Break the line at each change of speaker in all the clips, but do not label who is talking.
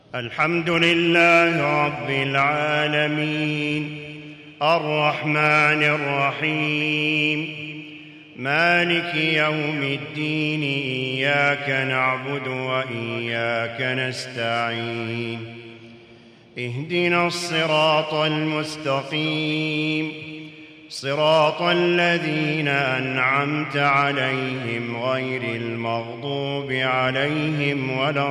الحمد لله رب العالمين الرحمن الرحيم مالك يوم الدين إياك نعبد وإياك نستعين اهدنا الصراط المستقيم صراط الذين أنعمت عليهم غير المغضوب عليهم ولا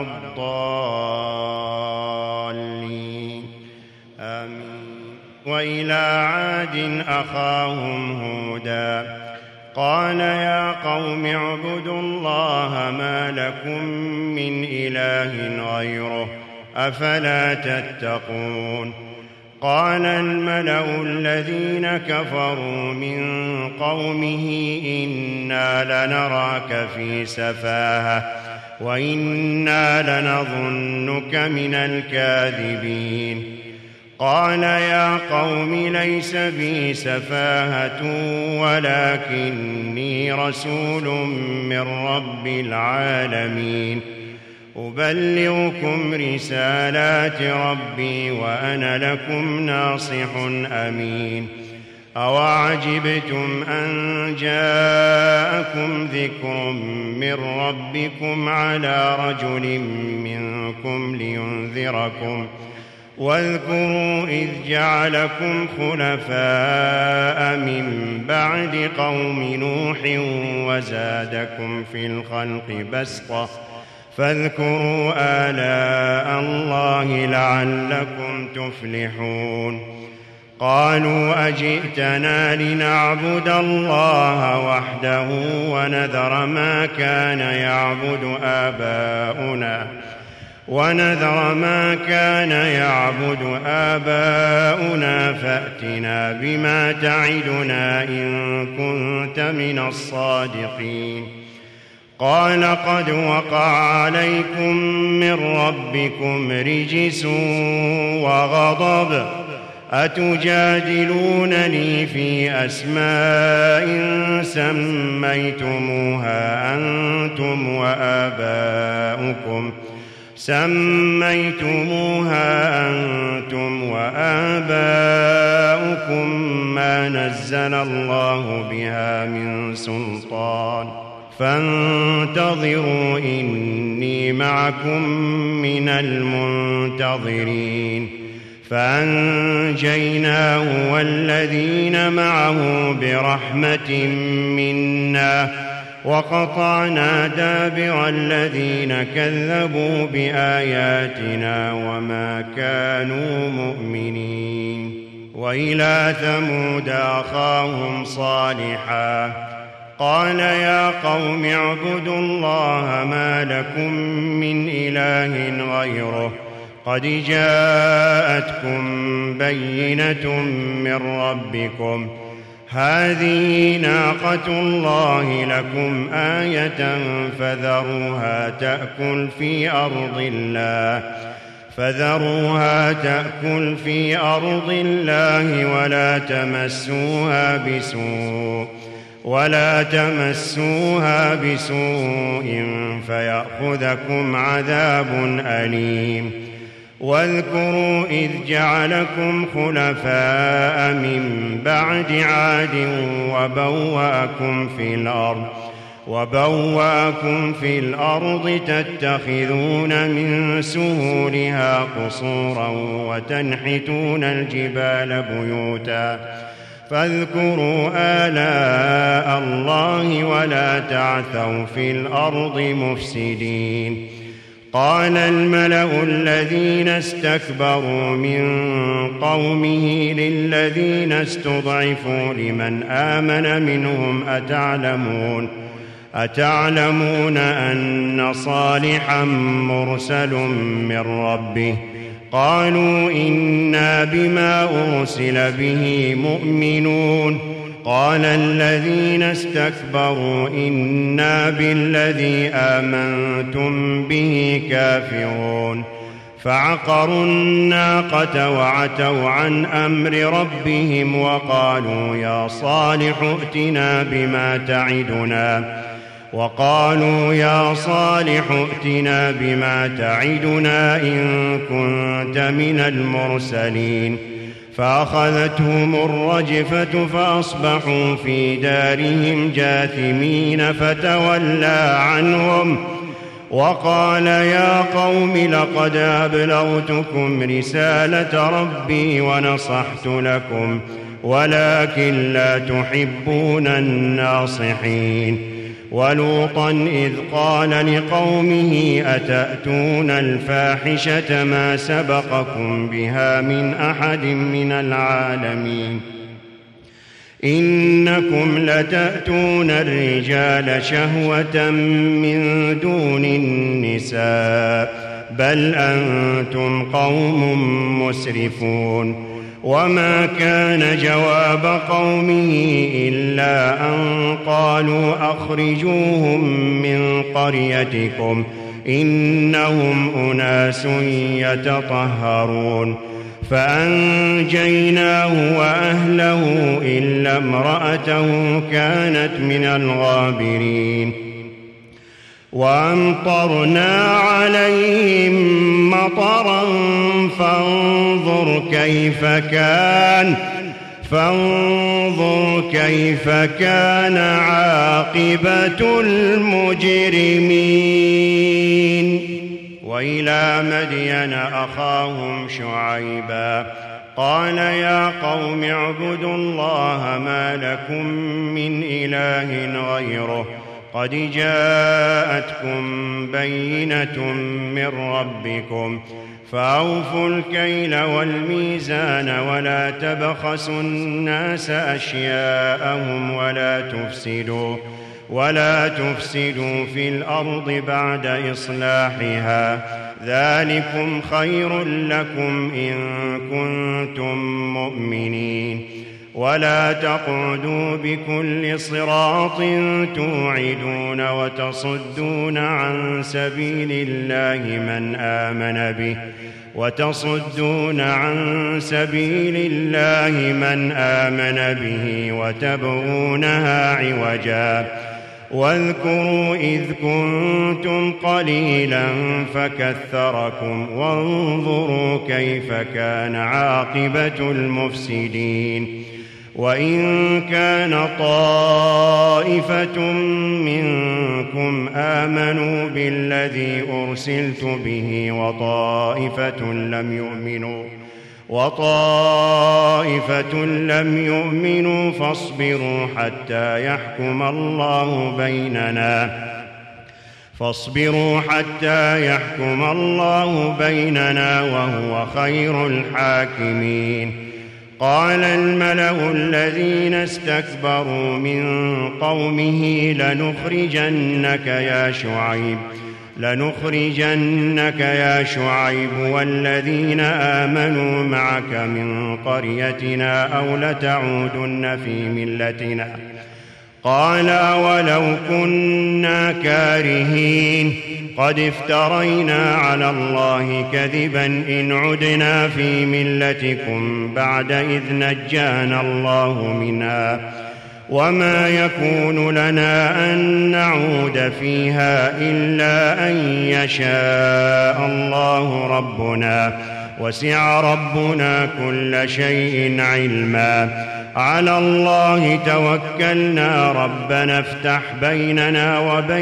الضالين آمين. وإلى عاد أخاهم هودا قال يا قوم اعبدوا الله ما لكم من إله غيره أفلا تتقون. قال الملأ الذين كفروا من قومه إنا لنراك في سفاهة وإنا لنظنك من الكاذبين. قال يا قوم ليس بي سفاهة ولكني رسول من رب العالمين أبلغكم رسالات ربي وأنا لكم ناصح أمين. أوعجبتم أن جاءكم ذكر من ربكم على رجل منكم لينذركم واذكروا إذ جعلكم خلفاء من بعد قوم نوح وزادكم في الخلق بسطة فاذكروا آلاء الله لعلكم تفلحون. قالوا أجئتنا لنعبد الله وحده ونذر ما كان يعبد آباؤنا فأتنا بما تعدنا إن كنت من الصادقين. قال قد وقع عليكم من ربكم رجس وغضب أتجادلونني في أسماء سميتموها أنتم وآباؤكم ما نزل الله بها من سلطان فانتظروا إني معكم من المنتظرين. فأنجيناه والذين معه برحمة منا وقطعنا دابر الذين كذبوا بآياتنا وما كانوا مؤمنين. وإلى ثمود أخاهم صالحا قال يا قوم اعبدوا الله ما لكم من إله غيره قد جاءتكم بينة من ربكم هذه ناقة الله لكم آية فذروها تأكل في أرض الله ولا تمسوها بسوء فيأخذكم عذاب أليم. واذكروا إذ جعلكم خلفاء من بعد عاد وبوأكم في الأرض تتخذون من سهولها قصورا وتنحتون الجبال بيوتا فاذكروا آلاء الله ولا تعثوا في الأرض مفسدين. قال الملأ الذين استكبروا من قومه للذين استضعفوا لمن آمن منهم أتعلمون أن صالحا مرسل من ربه قالوا إنا بما أرسل به مؤمنون. قال الذين استكبروا إنا بالذي آمنتم به كافرون. فعقروا الناقة وعتوا عن أمر ربهم وقالوا يا صالح ائتنا بما تعدنا وقالوا يا صالح ائتنا بما تعدنا إن كنت من المرسلين فأخذتهم الرجفة فأصبحوا في دارهم جاثمين فتولى عنهم وقال يا قوم لقد أبلغتكم رسالة ربي ونصحت لكم ولكن لا تحبون الناصحين ولوطا إذ قال لقومه أتأتون الفاحشة ما سبقكم بها من أحد من العالمين إنكم لتأتون الرجال شهوة من دون النساء بل أنتم قوم مسرفون وما كان جواب قومه إلا أن قالوا أخرجوهم من قريتكم إنهم أناس يتطهرون فأنجيناه وأهله إلا امرأته كانت من الغابرين وأمطرنا عليهم مطرا فانظر كيف كان عاقبة المجرمين وإلى مدين أخاهم شعيبا قال يا قوم اعبدوا الله ما لكم من إله غيره قد جاءتكم بينة من ربكم فأوفوا الكيل والميزان ولا تبخسوا الناس أشياءهم ولا تفسدوا في الأرض بعد إصلاحها ذلكم خير لكم إن كنتم مؤمنين ولا تقعدوا بكل صراط توعدون وتصدون عن سبيل الله من آمن به وتبغونها عوجا واذكروا إذ كنتم قليلا فكثركم وانظروا كيف كان عاقبة المفسدين وإن كان طائفة منكم آمنوا بالذي أرسلت به وطائفة لم يؤمنوا فاصبروا حتى يحكم الله بيننا وهو خير الحاكمين قال الملأ الذين استكبروا من قومه لنخرجنك يا شعيب والذين آمنوا معك من قريتنا أو لتعودن في ملتنا قال أولو كنا كارهين قد افترينا على الله كذبا إن عدنا في ملتكم بعد إذ نجانا الله منها وما يكون لنا أن نعود فيها إلا أن يشاء الله ربنا وسع ربنا كل شيء علما على الله توكلنا ربنا افتح بيننا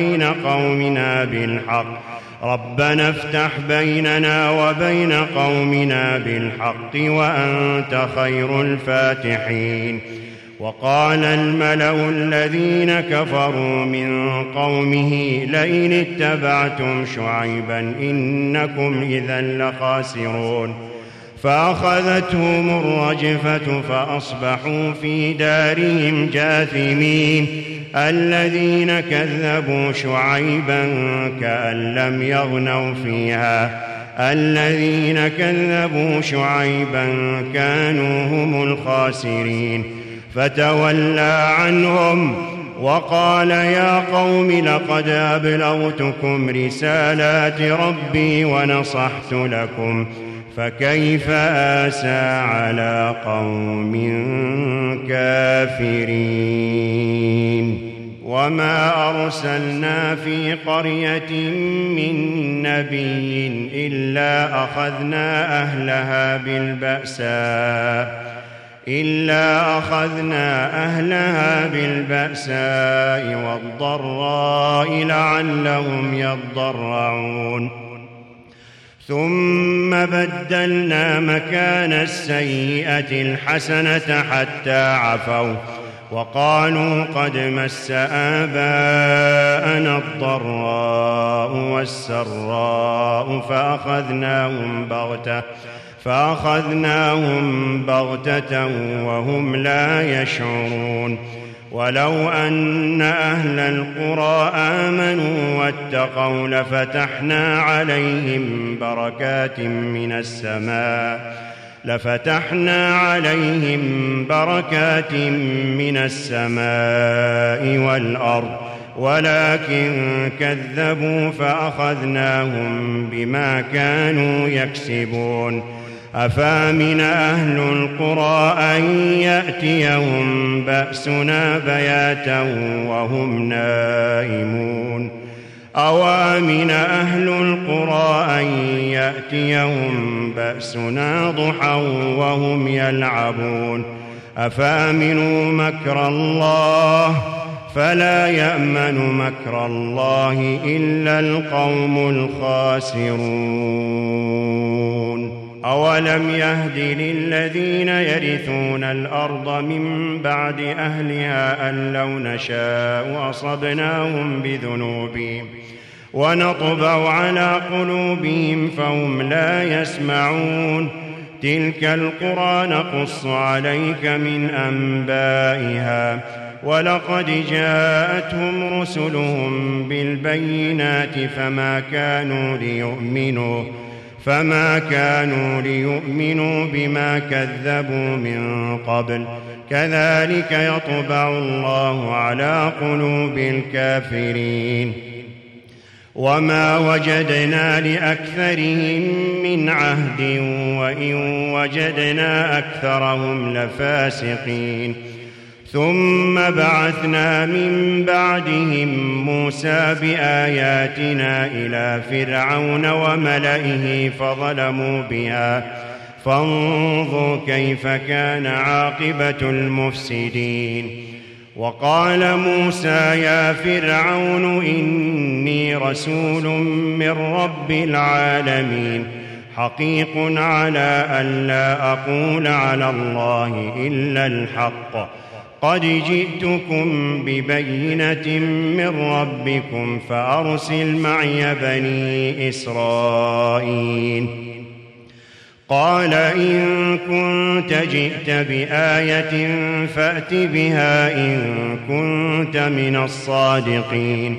وبين قومنا بالحق وأنت خير الفاتحين وقال الملأ الذين كفروا من قومه لئن اتبعتم شعيبا إنكم إذا لخاسرون فأخذتهم الرجفة فأصبحوا في دارهم جاثمين الذين كذبوا شعيبا كأن لم يغنوا فيها الذين كذبوا شعيبا كانوا هم الخاسرين فتولى عنهم وقال يا قوم لقد أبلغتكم رسالات ربي ونصحت لكم فكيف آسى على قوم كافرين وما أرسلنا في قرية من نبي إلا أخذنا أهلها بالبأساء والضراء لعلهم يضرعون ثم بدلنا مكان السيئة الحسنة حتى عفوا وقالوا قد مس آباءنا الضراء والسراء فأخذناهم بغتة وهم لا يشعرون ولو أن أهل القرى آمنوا واتقوا لفتحنا عليهم بركات من السماء والأرض ولكن كذبوا فأخذناهم بما كانوا يكسبون أفامن أهل القرى أن يأتيهم بأسنا بياتا وهم نائمون أوامن أهل القرى أن يأتيهم بأسنا ضحى وهم يلعبون أفامنوا مكر الله فلا يأمن مكر الله إلا القوم الخاسرون أولم يهد للذين يرثون الأرض من بعد أهلها أن لو نشاء أصبناهم بذنوبهم ونطبع على قلوبهم فهم لا يسمعون تلك القرى نقص عليك من أنبائها ولقد جاءتهم رسلهم بالبينات فما كانوا ليؤمنوا بما كذبوا من قبل كذلك يطبع الله على قلوب الكافرين وما وجدنا لأكثرهم من عهد وإن وجدنا أكثرهم لفاسقين ثم بعثنا من بعدهم موسى بآياتنا إلى فرعون وملئه فظلموا بها فانظر كيف كان عاقبة المفسدين وقال موسى يا فرعون إني رسول من رب العالمين حقيق على أن لا أقول على الله إلا الحق قد جئتكم ببينة من ربكم فأرسل معي بني إسرائيل قال إن كنت جئت بآية فأت بها إن كنت من الصادقين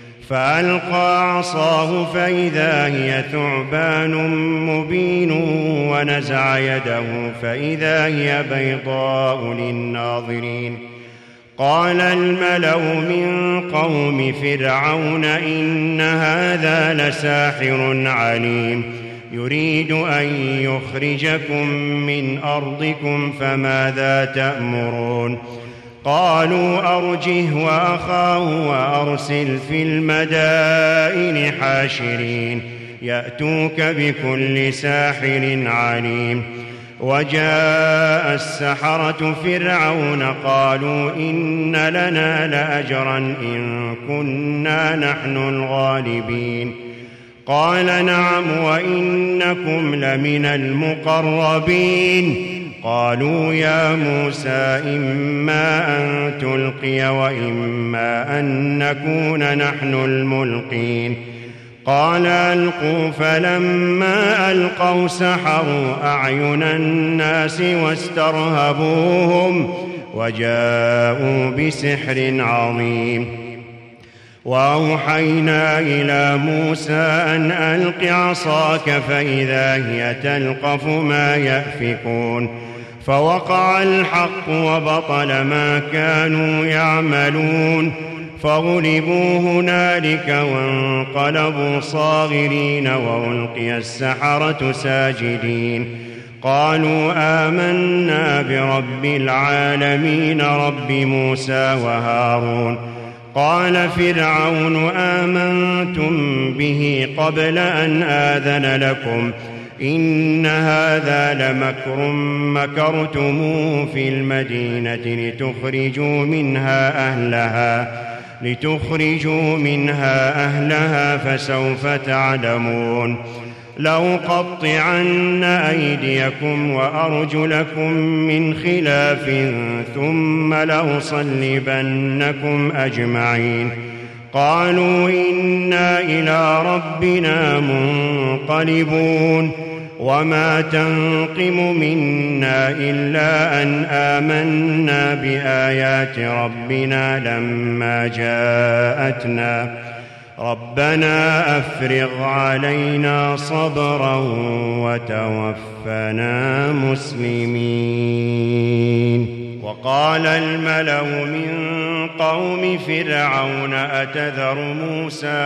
فألقى عصاه فإذا هي ثعبان مبين ونزع يده فإذا هي بيضاء للناظرين قال الملأ من قوم فرعون إن هذا لساحر عليم يريد أن يخرجكم من أرضكم فماذا تأمرون قالوا أرجه وأخاه وأرسل في المدائن حاشرين يأتوك بكل ساحر عليم وجاء السحرة فرعون قالوا إن لنا لأجرا إن كنا نحن الغالبين قال نعم وإنكم لمن المقربين قالوا يا موسى إما أن تلقي وإما أن نكون نحن الملقين قال ألقوا فلما ألقوا سحروا أعين الناس واسترهبوهم وجاءوا بسحر عظيم وأوحينا إلى موسى أن ألق عصاك فإذا هي تلقف ما يأفكون فوقع الحق وبطل ما كانوا يعملون فغلبوا هنالك وانقلبوا صاغرين وألقي السحرة ساجدين قالوا آمنا برب العالمين رب موسى وهارون قال فرعون آمنتم به قبل أن آذن لكم إن هذا لمكر مكرتموه في المدينة لتخرجوا منها أهلها فسوف تعلمون لأقطعن أيديكم وأرجلكم من خلاف ثم لأصلبنكم أجمعين قالوا إنا إلى ربنا منقلبون وما تنقم منا إلا أن آمنا بآيات ربنا لما جاءتنا ربنا أفرغ علينا صبرا وتوفنا مسلمين. وقال الملأ من قوم فرعون أتذر موسى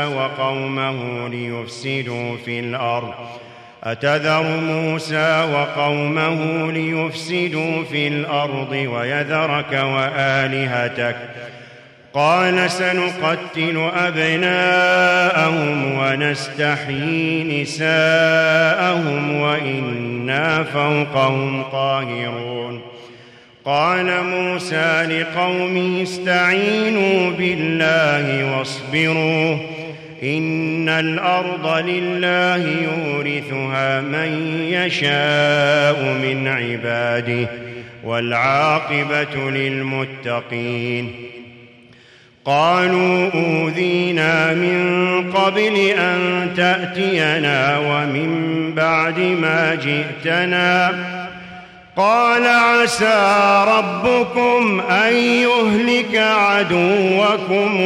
وقومه ليفسدوا في الأرض ويذرك وآلهتك قال سنقتل أبناءهم ونستحيي نساءهم وإنا فوقهم قاهرون. قال موسى لقومه استعينوا بالله واصبروا إن الأرض لله يورثها من يشاء من عباده والعاقبة للمتقين. قالوا أوذينا من قبل أن تأتينا ومن بعد ما جئتنا قال عسى ربكم أن يهلك عدوكم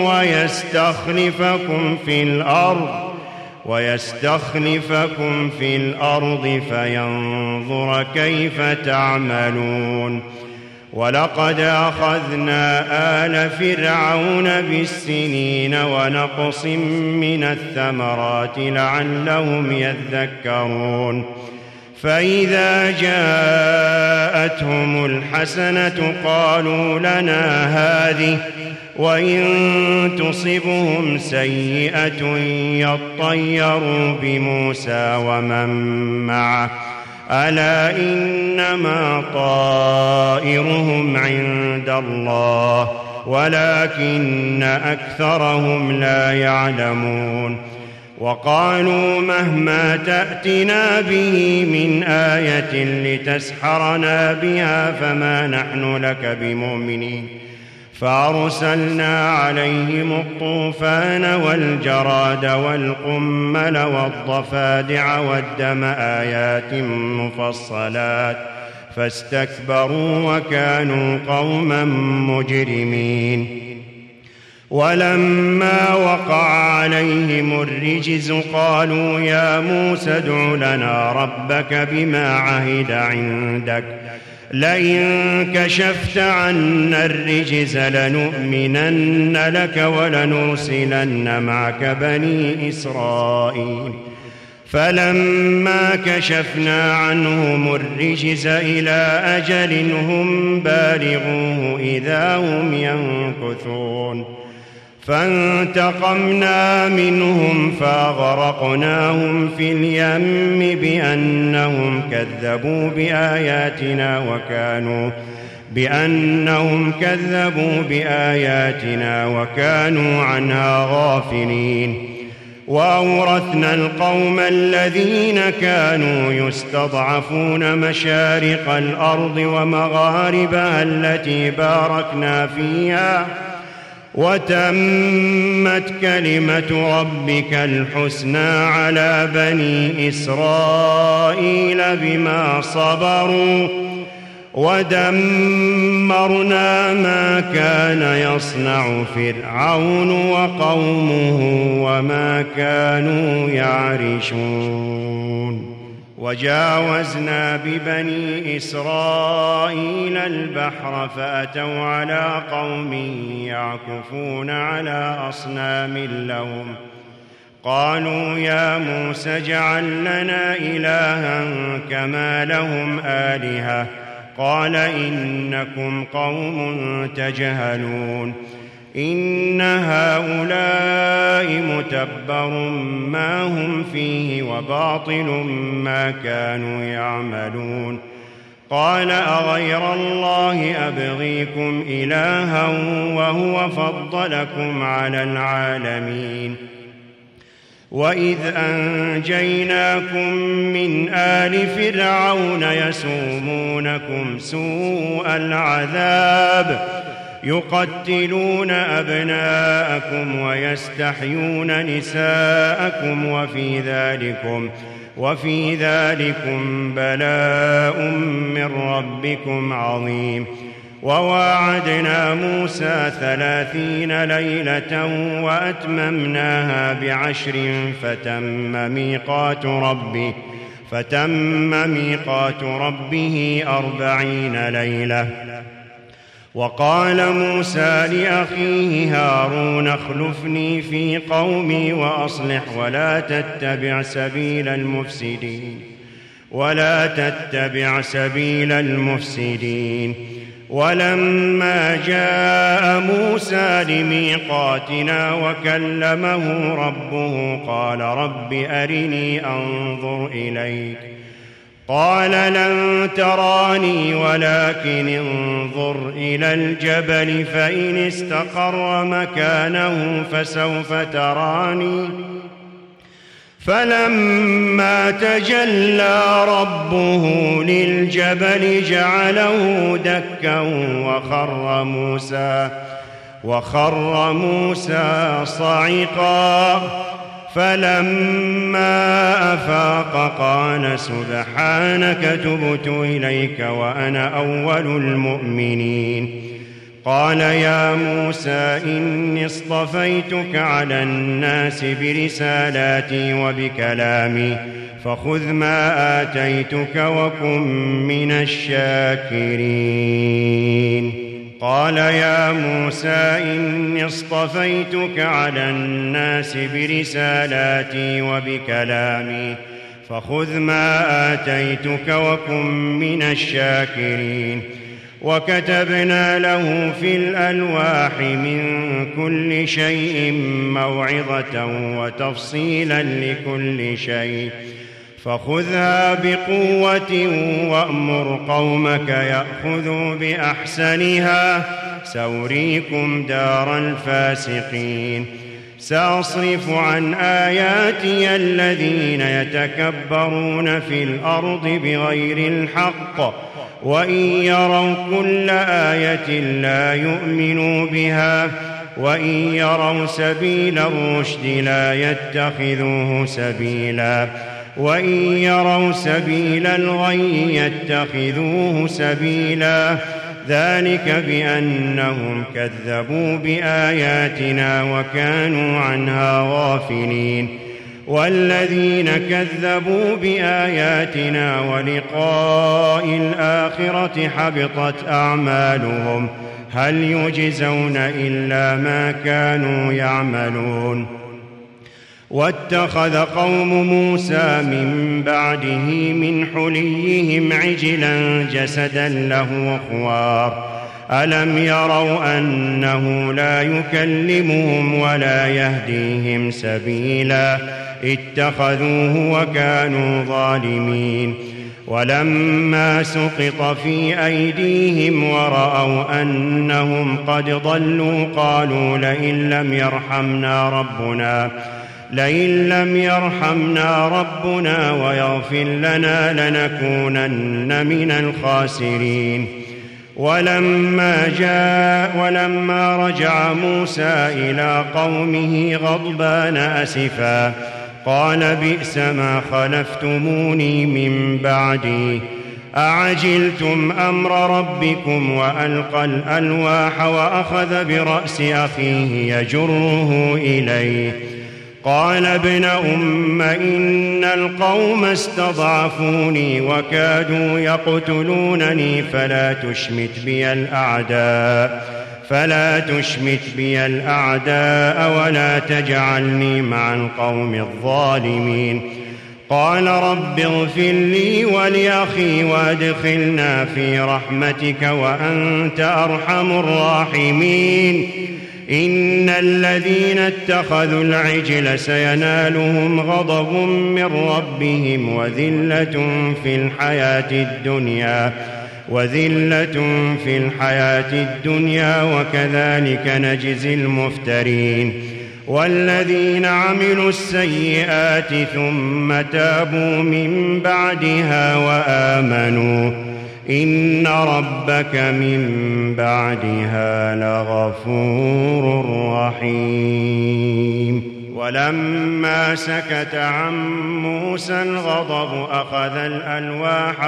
ويستخلفكم في الأرض فينظر كيف تعملون. ولقد أخذنا آل فرعون بالسنين ونقص من الثمرات لعلهم يذكرون. فإذا جاءتهم الحسنة قالوا لنا هذه وإن تصبهم سيئة يطيروا بموسى ومن معه ألا إنما طائرهم عند الله ولكن أكثرهم لا يعلمون. وقالوا مهما تأتنا به من آية لتسحرنا بها فما نحن لك بمؤمنين. فأرسلنا عليهم الطوفان والجراد والقمل والضفادع والدم آيات مفصلات فاستكبروا وكانوا قوما مجرمين. ولما وقع عليهم الرجز قالوا يا موسى ادع لنا ربك بما عهد عندك لئن كشفت عنا الرجز لنؤمنن لك ولنرسلن معك بني إسرائيل. فلما كشفنا عنهم الرجز إلى أجل هم بالغوه إذا هم ينكثون. فانتقمنا منهم فأغرقناهم في اليم بأنهم كذبوا بآياتنا وكانوا عنها غافلين. وأورثنا القوم الذين كانوا يستضعفون مشارق الأرض ومغاربها التي باركنا فيها وتمت كلمة ربك الحسنى على بني إسرائيل بما صبروا ودمرنا ما كان يصنع فرعون وقومه وما كانوا يعرشون. وجاوزنا ببني إسرائيل البحر فأتوا على قوم يعكفون على أصنام لهم قالوا يا موسى اجعل لنا إلها كما لهم آلهة قال إنكم قوم تجهلون. إن هؤلاء متبر ما هم فيه وباطل ما كانوا يعملون قال أغير الله أبغيكم إلها وهو فضلكم على العالمين وإذ أنجيناكم من آل فرعون يسومونكم سوء العذاب يقتلون أبناءكم ويستحيون نساءكم وفي ذلكم بلاء من ربكم عظيم وواعدنا موسى 30 ليلة وأتممناها ب10 فتم ميقات ربه 40 ليلة وقال موسى لأخيه هارون اخلفني في قومي وأصلح ولا تتبع سبيل المفسدين ولما جاء موسى لميقاتنا وكلمه ربه قال رب أرني أنظر إليك قال لن تراني ولكن انظر إلى الجبل فإن استقر مكانه فسوف تراني فلما تجلى ربه للجبل جعله دكا وخر موسى صعقا فلما أفاق قال سبحانك تبت إليك وأنا أول المؤمنين قال يا موسى إني اصطفيتك على الناس برسالاتي وبكلامي فخذ ما آتيتك وكن من الشاكرين قال يا موسى إني اصطفيتك على الناس برسالاتي وبكلامي فخذ ما آتيتك وكن من الشاكرين وكتبنا له في الألواح من كل شيء موعظة وتفصيلا لكل شيء فخذها بقوة وأمر قومك يأخذوا بأحسنها سأريكم دار الفاسقين سأصرف عن آياتي الذين يتكبرون في الأرض بغير الحق وإن يروا كل آية لا يؤمنوا بها وإن يروا سبيل الرشد لا يتخذوه سبيلا وإن يروا سبيل الغي يتخذوه سبيلا ذلك بأنهم كذبوا بآياتنا وكانوا عنها غافلين والذين كذبوا بآياتنا ولقاء الآخرة حبطت أعمالهم هل يجزون إلا ما كانوا يعملون واتخذ قوم موسى من بعده من حليهم عجلا جسدا له خوار ألم يروا أنه لا يكلمهم ولا يهديهم سبيلا اتخذوه وكانوا ظالمين ولما سقط في أيديهم ورأوا أنهم قد ضلوا قالوا لئن لم يرحمنا ربنا ويغفر لنا لنكونن من الخاسرين ولما رجع موسى إلى قومه غضبان أسفا قال بئس ما خلفتموني من بعدي أعجلتم أمر ربكم وألقى الألواح وأخذ برأس أخيه يجره إليه قال ابن أم إن القوم استضعفوني وكادوا يقتلونني فلا تشمت بي الأعداء ولا تجعلني مع القوم الظالمين قال رب اغفر لي ولأخي وادخلنا في رحمتك وأنت أرحم الراحمين إن الذين اتخذوا العجل سينالهم غضب من ربهم وذلة في الحياة الدنيا وكذلك نجزي المفترين. والذين عملوا السيئات ثم تابوا من بعدها وآمنوا إن ربك من بعدها لغفور رحيم. ولما سكت عن موسى الغضب أخذ الألواح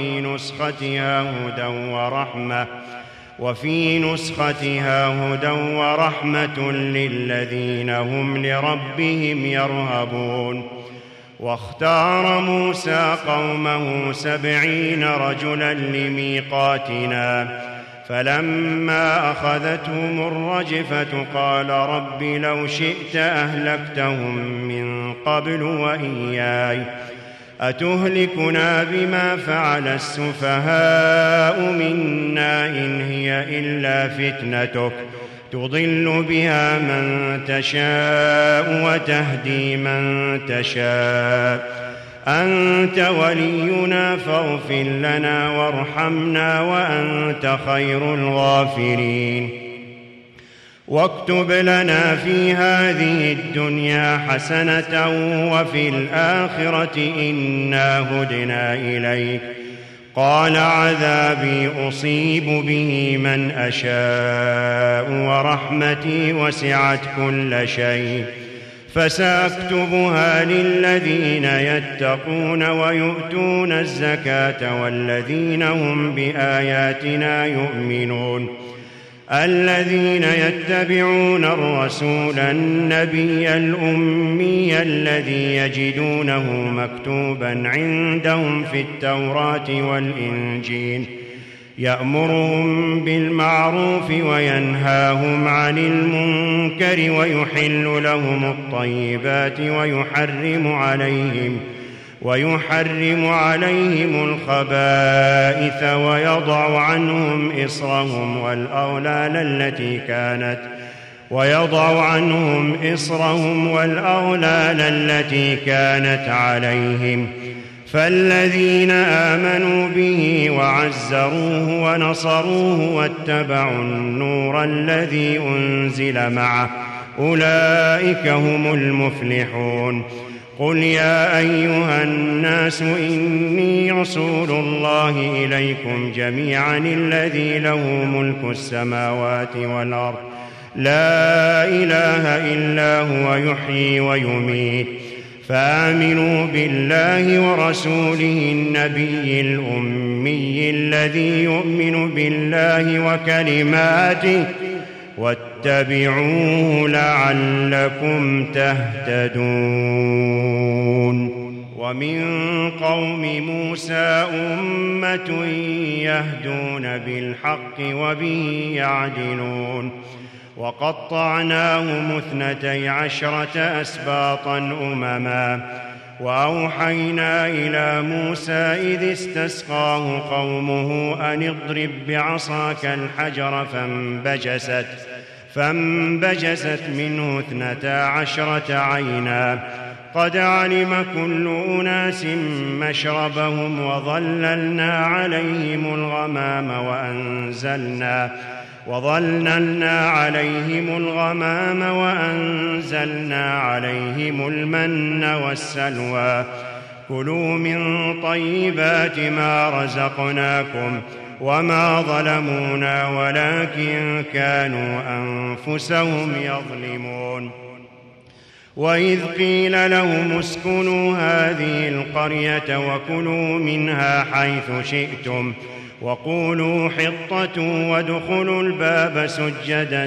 وفي نسختها هدى ورحمة للذين هم لربهم يرهبون. واختار موسى قومه 70 رجلا لميقاتنا فلما أخذتهم الرجفة قال رب لو شئت أهلكتهم من قبل وإياي أتهلكنا بما فعل السفهاء منا إن هي إلا فتنتك تضل بها من تشاء وتهدي من تشاء أنت ولينا فاغفر لنا وارحمنا وأنت خير الغافرين. واكتب لنا في هذه الدنيا حسنة وفي الآخرة إنا هدنا إليك قال عذابي أصيب به من أشاء ورحمتي وسعت كل شيء فسأكتبها للذين يتقون ويؤتون الزكاة والذين هم بآياتنا يؤمنون الذين يتبعون الرسول النبي الأمي الذي يجدونه مكتوبا عندهم في التوراة والإنجيل يأمرهم بالمعروف وينهاهم عن المنكر ويحل لهم الطيبات ويحرم عليهم الخبائث ويضع عنهم إصرهم والأغلال التي كانت عليهم فالذين آمنوا به وعزروه ونصروه واتبعوا النور الذي أنزل معه أولئك هم المفلحون. قل يا أيها الناس إني رسول الله إليكم جميعا الذي له ملك السماوات والأرض لا إله إلا هو يحيي ويميت فآمنوا بالله ورسوله النبي الأمي الذي يؤمن بالله وكلماته واتبعوه لعلكم تهتدون. ومن قوم موسى أمة يهدون بالحق وبه يعدلون وقطعناهم 12 أسباطا أمما وأوحينا إلى موسى إذ استسقاه قومه أن اضرب بعصاك الحجر فانبجست منه 12 عينا قد علم كل أناس مشربهم وظللنا عليهم الغمام وأنزلنا عليهم المن والسلوى كلوا من طيبات ما رزقناكم وما ظلمونا ولكن كانوا أنفسهم يظلمون. وإذ قيل لهم اسكنوا هذه القرية وكلوا منها حيث شئتم وقولوا حطة وادخلوا الباب سجدا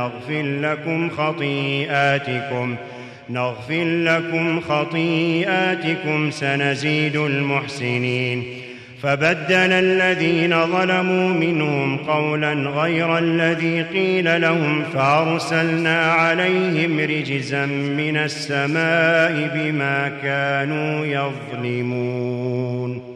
نغفر لكم خطيئاتكم سنزيد المحسنين. فبدل الذين ظلموا منهم قولا غير الذي قيل لهم فأرسلنا عليهم رجزا من السماء بما كانوا يظلمون.